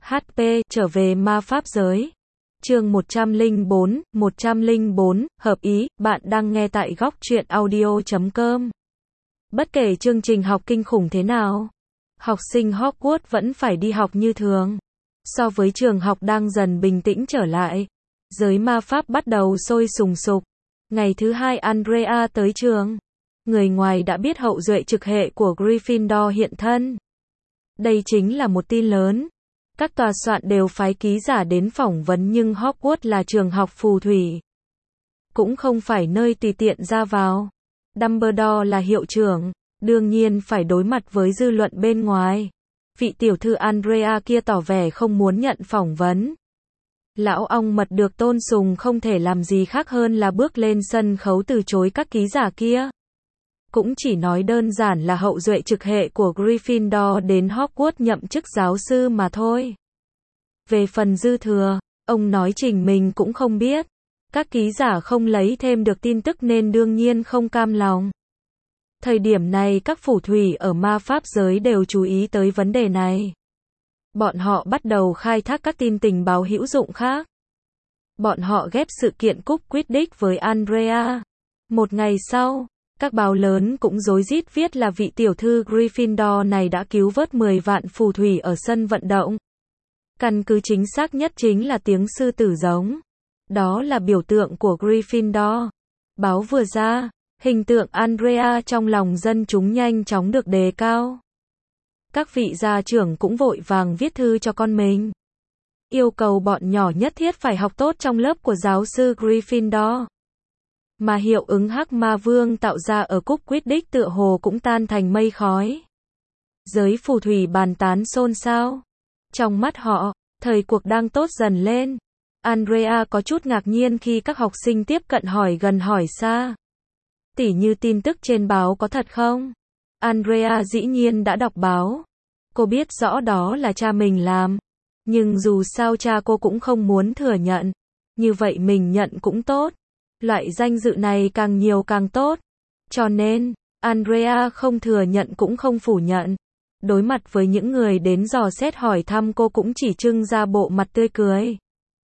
HP, trở về ma pháp giới. Chương 104, hợp ý, bạn đang nghe tại góc truyện audio.com. Bất kể chương trình học kinh khủng thế nào, học sinh Hogwarts vẫn phải đi học như thường. So với trường học đang dần bình tĩnh trở lại, giới ma pháp bắt đầu sôi sùng sục. Ngày thứ hai Andrea tới trường. Người ngoài đã biết hậu duệ trực hệ của Gryffindor hiện thân. Đây chính là một tin lớn. Các tòa soạn đều phái ký giả đến phỏng vấn, nhưng Hogwarts là trường học phù thủy, cũng không phải nơi tùy tiện ra vào. Dumbledore là hiệu trưởng, đương nhiên phải đối mặt với dư luận bên ngoài. Vị tiểu thư Andrea kia tỏ vẻ không muốn nhận phỏng vấn. Lão ong mật được tôn sùng không thể làm gì khác hơn là bước lên sân khấu từ chối các ký giả kia. Cũng chỉ nói đơn giản là hậu duệ trực hệ của Gryffindor đến Hogwarts nhậm chức giáo sư mà thôi. Về phần dư thừa, ông nói chính mình cũng không biết. Các ký giả không lấy thêm được tin tức nên đương nhiên không cam lòng. Thời điểm này các phù thủy ở ma pháp giới đều chú ý tới vấn đề này. Bọn họ bắt đầu khai thác các tin tình báo hữu dụng khác. Bọn họ ghép sự kiện cúp Quidditch với Andrea. Một ngày sau, các báo lớn cũng rối rít viết là vị tiểu thư Gryffindor này đã cứu vớt 10 vạn phù thủy ở sân vận động. Căn cứ chính xác nhất chính là tiếng sư tử giống. Đó là biểu tượng của Gryffindor. Báo vừa ra, hình tượng Andrea trong lòng dân chúng nhanh chóng được đề cao. Các vị gia trưởng cũng vội vàng viết thư cho con mình, yêu cầu bọn nhỏ nhất thiết phải học tốt trong lớp của giáo sư Gryffindor. Mà hiệu ứng Hắc Ma Vương tạo ra ở cúp Quidditch tựa hồ cũng tan thành mây khói. Giới phù thủy bàn tán xôn xao. Trong mắt họ, thời cuộc đang tốt dần lên. Andrea có chút ngạc nhiên khi các học sinh tiếp cận hỏi gần hỏi xa. Tỉ như tin tức trên báo có thật không? Andrea dĩ nhiên đã đọc báo. Cô biết rõ đó là cha mình làm. Nhưng dù sao cha cô cũng không muốn thừa nhận. Như vậy mình nhận cũng tốt. Loại danh dự này càng nhiều càng tốt. Cho nên, Andrea không thừa nhận cũng không phủ nhận. Đối mặt với những người đến dò xét hỏi thăm, cô cũng chỉ trưng ra bộ mặt tươi cười.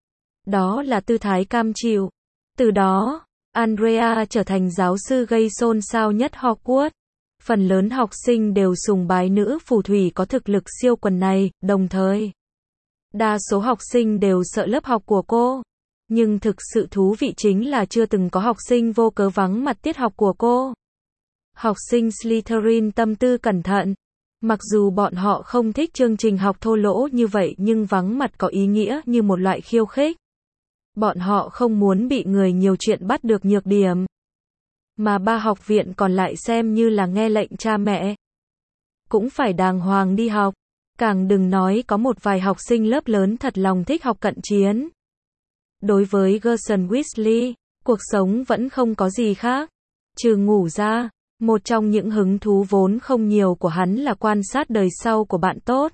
Đó là tư thái cam chịu. Từ đó, Andrea trở thành giáo sư gây xôn xao nhất Hogwarts. Phần lớn học sinh đều sùng bái nữ phù thủy có thực lực siêu quần này, đồng thời đa số học sinh đều sợ lớp học của cô. Nhưng thực sự thú vị chính là chưa từng có học sinh vô cớ vắng mặt tiết học của cô. Học sinh Slytherin tâm tư cẩn thận. Mặc dù bọn họ không thích chương trình học thô lỗ như vậy, nhưng vắng mặt có ý nghĩa như một loại khiêu khích. Bọn họ không muốn bị người nhiều chuyện bắt được nhược điểm. Mà ba học viện còn lại xem như là nghe lệnh cha mẹ. Cũng phải đàng hoàng đi học. Càng đừng nói có một vài học sinh lớp lớn thật lòng thích học cận chiến. Đối với Gerson Weasley, cuộc sống vẫn không có gì khác. Trừ ngủ ra, một trong những hứng thú vốn không nhiều của hắn là quan sát đời sau của bạn tốt.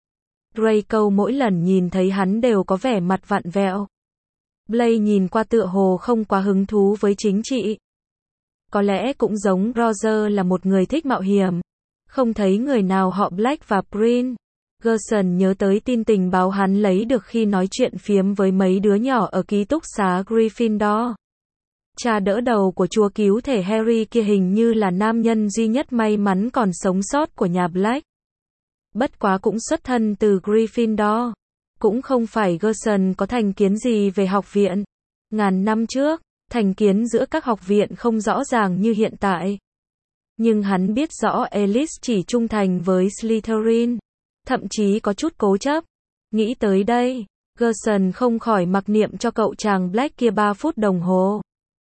Draco mỗi lần nhìn thấy hắn đều có vẻ mặt vặn vẹo. Blaise nhìn qua tựa hồ không quá hứng thú với chính trị. Có lẽ cũng giống Roger là một người thích mạo hiểm. Không thấy người nào họ Black và Prince. Gerson nhớ tới tin tình báo hắn lấy được khi nói chuyện phiếm với mấy đứa nhỏ ở ký túc xá Gryffindor. Cha đỡ đầu của chúa cứu thể Harry kia hình như là nam nhân duy nhất may mắn còn sống sót của nhà Black. Bất quá cũng xuất thân từ Gryffindor. Cũng không phải Gerson có thành kiến gì về học viện. Ngàn năm trước, thành kiến giữa các học viện không rõ ràng như hiện tại. Nhưng hắn biết rõ Alice chỉ trung thành với Slytherin. Thậm chí có chút cố chấp. Nghĩ tới đây, Gerson không khỏi mặc niệm cho cậu chàng Black kia 3 phút đồng hồ.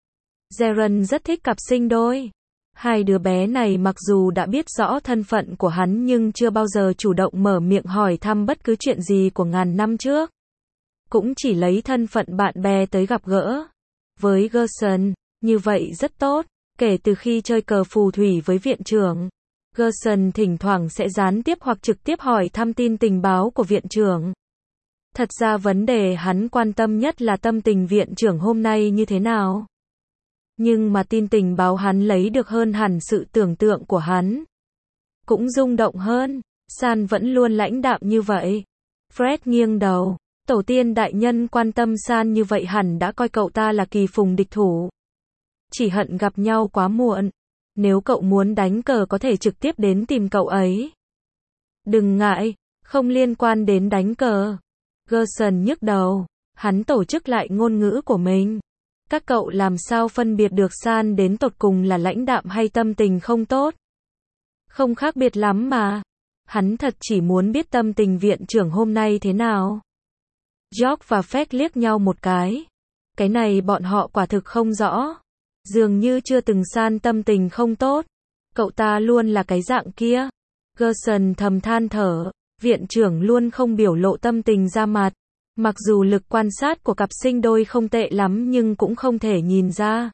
Jaron rất thích cặp sinh đôi. Hai đứa bé này mặc dù đã biết rõ thân phận của hắn nhưng chưa bao giờ chủ động mở miệng hỏi thăm bất cứ chuyện gì của ngàn năm trước. Cũng chỉ lấy thân phận bạn bè tới gặp gỡ. Với Gerson, như vậy rất tốt. Kể từ khi chơi cờ phù thủy với viện trưởng, Gerson thỉnh thoảng sẽ gián tiếp hoặc trực tiếp hỏi thăm tin tình báo của viện trưởng. Thật ra vấn đề hắn quan tâm nhất là tâm tình viện trưởng hôm nay như thế nào. Nhưng mà tin tình báo hắn lấy được hơn hẳn sự tưởng tượng của hắn. Cũng rung động hơn. San vẫn luôn lãnh đạm như vậy. Fred nghiêng đầu. Tổ tiên đại nhân quan tâm San như vậy hẳn đã coi cậu ta là kỳ phùng địch thủ. Chỉ hận gặp nhau quá muộn. Nếu cậu muốn đánh cờ có thể trực tiếp đến tìm cậu ấy. Đừng ngại, không liên quan đến đánh cờ. Gerson nhức đầu. Hắn tổ chức lại ngôn ngữ của mình. Các cậu làm sao phân biệt được San đến tột cùng là lãnh đạm hay tâm tình không tốt? Không khác biệt lắm mà. Hắn thật chỉ muốn biết tâm tình viện trưởng hôm nay thế nào. George và Fred liếc nhau một cái. Cái này bọn họ quả thực không rõ. Dường như chưa từng San tâm tình không tốt. Cậu ta luôn là cái dạng kia. Gerson thầm than thở. Viện trưởng luôn không biểu lộ tâm tình ra mặt. Mặc dù lực quan sát của cặp sinh đôi không tệ lắm nhưng cũng không thể nhìn ra.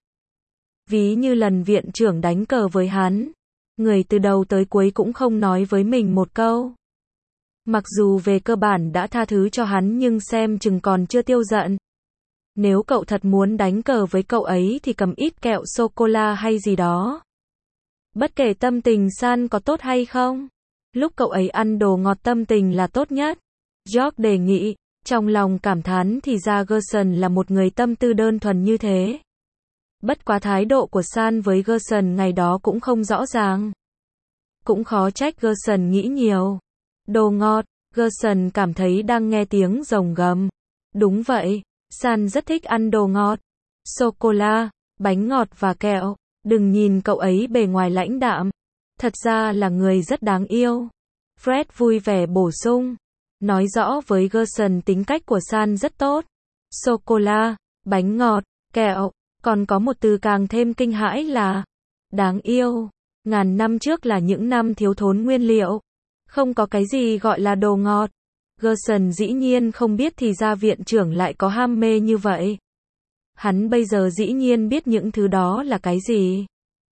Ví như lần viện trưởng đánh cờ với hắn. Người từ đầu tới cuối cũng không nói với mình một câu. Mặc dù về cơ bản đã tha thứ cho hắn nhưng xem chừng còn chưa tiêu giận. Nếu cậu thật muốn đánh cờ với cậu ấy thì cầm ít kẹo sô-cô-la hay gì đó. Bất kể tâm tình San có tốt hay không. Lúc cậu ấy ăn đồ ngọt tâm tình là tốt nhất. George đề nghị. Trong lòng cảm thán thì ra Gerson là một người tâm tư đơn thuần như thế. Bất quá thái độ của San với Gerson ngày đó cũng không rõ ràng. Cũng khó trách Gerson nghĩ nhiều. Đồ ngọt, Gerson cảm thấy đang nghe tiếng rồng gầm. Đúng vậy, San rất thích ăn đồ ngọt. Sô-cô-la, bánh ngọt và kẹo. Đừng nhìn cậu ấy bề ngoài lãnh đạm. Thật ra là người rất đáng yêu. Fred vui vẻ bổ sung. Nói rõ với Gerson tính cách của San rất tốt. Sô-cô-la, bánh ngọt, kẹo. Còn có một từ càng thêm kinh hãi là đáng yêu. Ngàn năm trước là những năm thiếu thốn nguyên liệu. Không có cái gì gọi là đồ ngọt. Gerson dĩ nhiên không biết thì ra viện trưởng lại có ham mê như vậy. Hắn bây giờ dĩ nhiên biết những thứ đó là cái gì.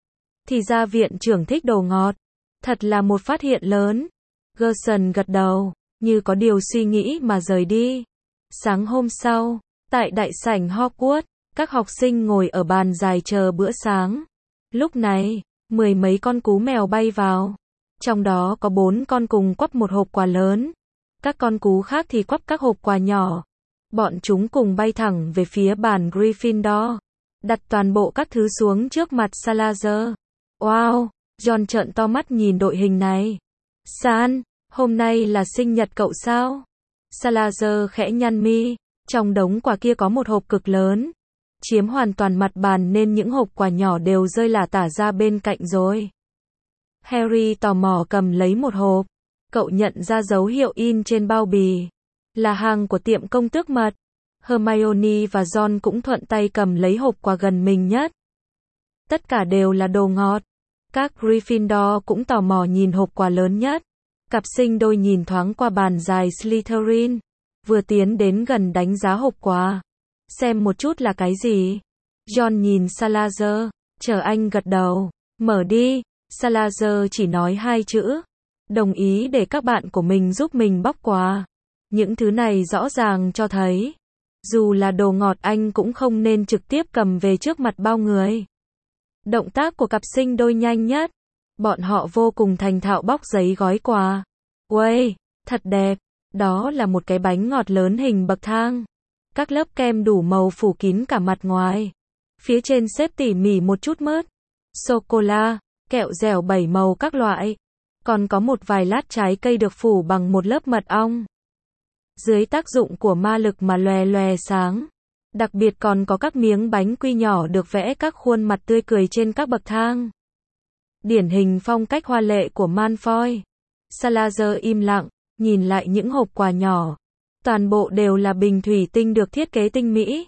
Thì ra viện trưởng thích đồ ngọt. Thật là một phát hiện lớn. Gerson gật đầu, như có điều suy nghĩ mà rời đi. Sáng hôm sau, tại đại sảnh Hogwarts, các học sinh ngồi ở bàn dài chờ bữa sáng. Lúc này, 10 mấy con cú mèo bay vào. Trong đó có 4 con cùng quắp một hộp quà lớn. Các con cú khác thì quắp các hộp quà nhỏ. Bọn chúng cùng bay thẳng về phía bàn Gryffindor. Đặt toàn bộ các thứ xuống trước mặt Salazar. Wow, John trợn to mắt nhìn đội hình này. San, hôm nay là sinh nhật cậu sao? Salazar khẽ nhăn mi. Trong đống quà kia có một hộp cực lớn. Chiếm hoàn toàn mặt bàn nên những hộp quà nhỏ đều rơi lả tả ra bên cạnh rồi. Harry tò mò cầm lấy một hộp. Cậu nhận ra dấu hiệu in trên bao bì. Là hàng của tiệm công tước mật. Hermione và Ron cũng thuận tay cầm lấy hộp quà gần mình nhất. Tất cả đều là đồ ngọt. Các Gryffindor cũng tò mò nhìn hộp quà lớn nhất. Cặp sinh đôi nhìn thoáng qua bàn dài Slytherin. Vừa tiến đến gần đánh giá hộp quà. Xem một chút là cái gì? John nhìn Salazar. Chờ anh gật đầu. Mở đi. Salazar chỉ nói 2 chữ. Đồng ý để các bạn của mình giúp mình bóc quà. Những thứ này rõ ràng cho thấy. Dù là đồ ngọt anh cũng không nên trực tiếp cầm về trước mặt bao người. Động tác của cặp sinh đôi nhanh nhất. Bọn họ vô cùng thành thạo bóc giấy gói quà. Uầy, thật đẹp. Đó là một cái bánh ngọt lớn hình bậc thang. Các lớp kem đủ màu phủ kín cả mặt ngoài. Phía trên xếp tỉ mỉ một chút mứt, sô-cô-la, kẹo dẻo 7 màu các loại. Còn có một vài lát trái cây được phủ bằng một lớp mật ong. Dưới tác dụng của ma lực mà lòe lòe sáng. Đặc biệt còn có các miếng bánh quy nhỏ được vẽ các khuôn mặt tươi cười trên các bậc thang. Điển hình phong cách hoa lệ của Malfoy. Salazar im lặng, nhìn lại những hộp quà nhỏ. Toàn bộ đều là bình thủy tinh được thiết kế tinh mỹ.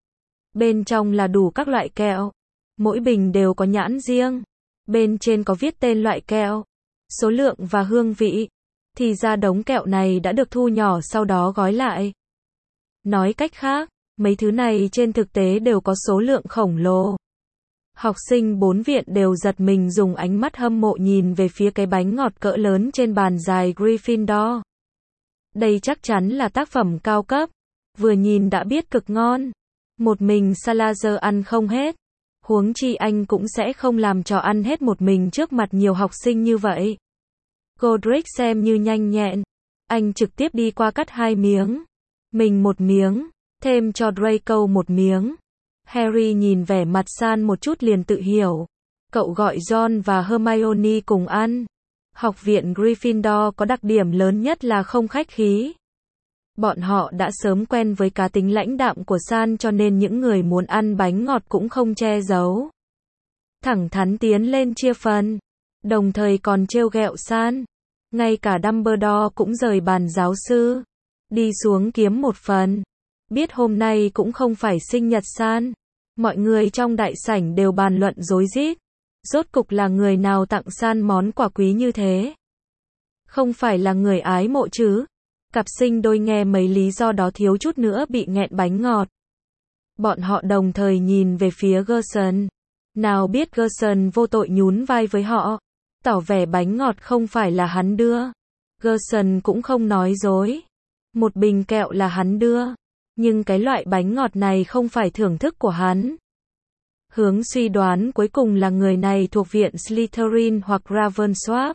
Bên trong là đủ các loại kẹo. Mỗi bình đều có nhãn riêng. Bên trên có viết tên loại kẹo, số lượng và hương vị. Thì ra đống kẹo này đã được thu nhỏ sau đó gói lại. Nói cách khác, mấy thứ này trên thực tế đều có số lượng khổng lồ. Học sinh 4 viện đều giật mình dùng ánh mắt hâm mộ nhìn về phía cái bánh ngọt cỡ lớn trên bàn dài Gryffindor. Đây chắc chắn là tác phẩm cao cấp. Vừa nhìn đã biết cực ngon. Một mình Salazar ăn không hết. Huống chi anh cũng sẽ không làm trò ăn hết một mình trước mặt nhiều học sinh như vậy. Godric xem như nhanh nhẹn. Anh trực tiếp đi qua cắt 2 miếng. Mình 1 miếng, thêm cho Draco 1 miếng. Harry nhìn vẻ mặt San một chút liền tự hiểu. Cậu gọi Ron và Hermione cùng ăn. Học viện Gryffindor có đặc điểm lớn nhất là không khách khí. Bọn họ đã sớm quen với cá tính lãnh đạm của San cho nên những người muốn ăn bánh ngọt cũng không che giấu. Thẳng thắn tiến lên chia phần. Đồng thời còn trêu ghẹo San. Ngay cả Dumbledore cũng rời bàn giáo sư. Đi xuống kiếm một phần. Biết hôm nay cũng không phải sinh nhật San. Mọi người trong đại sảnh đều bàn luận rối rít. Rốt cục là người nào tặng San món quà quý như thế? Không phải là người ái mộ chứ? Cặp sinh đôi nghe mấy lý do đó thiếu chút nữa bị nghẹn bánh ngọt. Bọn họ đồng thời nhìn về phía Gerson. Nào biết Gerson vô tội nhún vai với họ. Tỏ vẻ bánh ngọt không phải là hắn đưa. Gerson cũng không nói dối. Một bình kẹo là hắn đưa. Nhưng cái loại bánh ngọt này không phải thưởng thức của hắn. Hướng suy đoán cuối cùng là người này thuộc viện Slytherin hoặc Ravenclaw.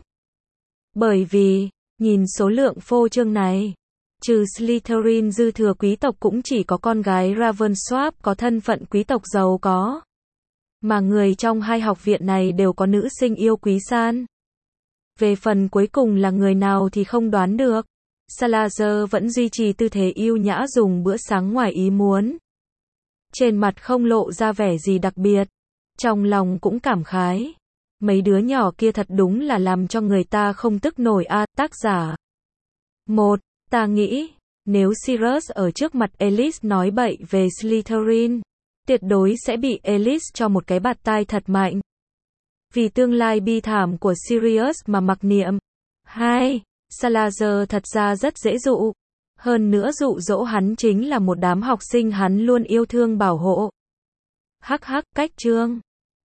Bởi vì, nhìn số lượng phô trương này, trừ Slytherin dư thừa quý tộc cũng chỉ có con gái Ravenclaw có thân phận quý tộc giàu có. Mà người trong hai học viện này đều có nữ sinh yêu quý San. Về phần cuối cùng là người nào thì không đoán được. Salazar vẫn duy trì tư thế yêu nhã dùng bữa sáng ngoài ý muốn. Trên mặt không lộ ra vẻ gì đặc biệt. Trong lòng cũng cảm khái. Mấy đứa nhỏ kia thật đúng là làm cho người ta không tức nổi a. Tác giả 1. Ta nghĩ, nếu Sirius ở trước mặt Alice nói bậy về Slytherin, tuyệt đối sẽ bị Alice cho một cái bạt tai thật mạnh. Vì tương lai bi thảm của Sirius mà mặc niệm. 2. Salazar thật ra rất dễ dụ. Hơn nữa dụ dỗ hắn chính là một đám học sinh hắn luôn yêu thương bảo hộ. Hắc hắc, cách chương.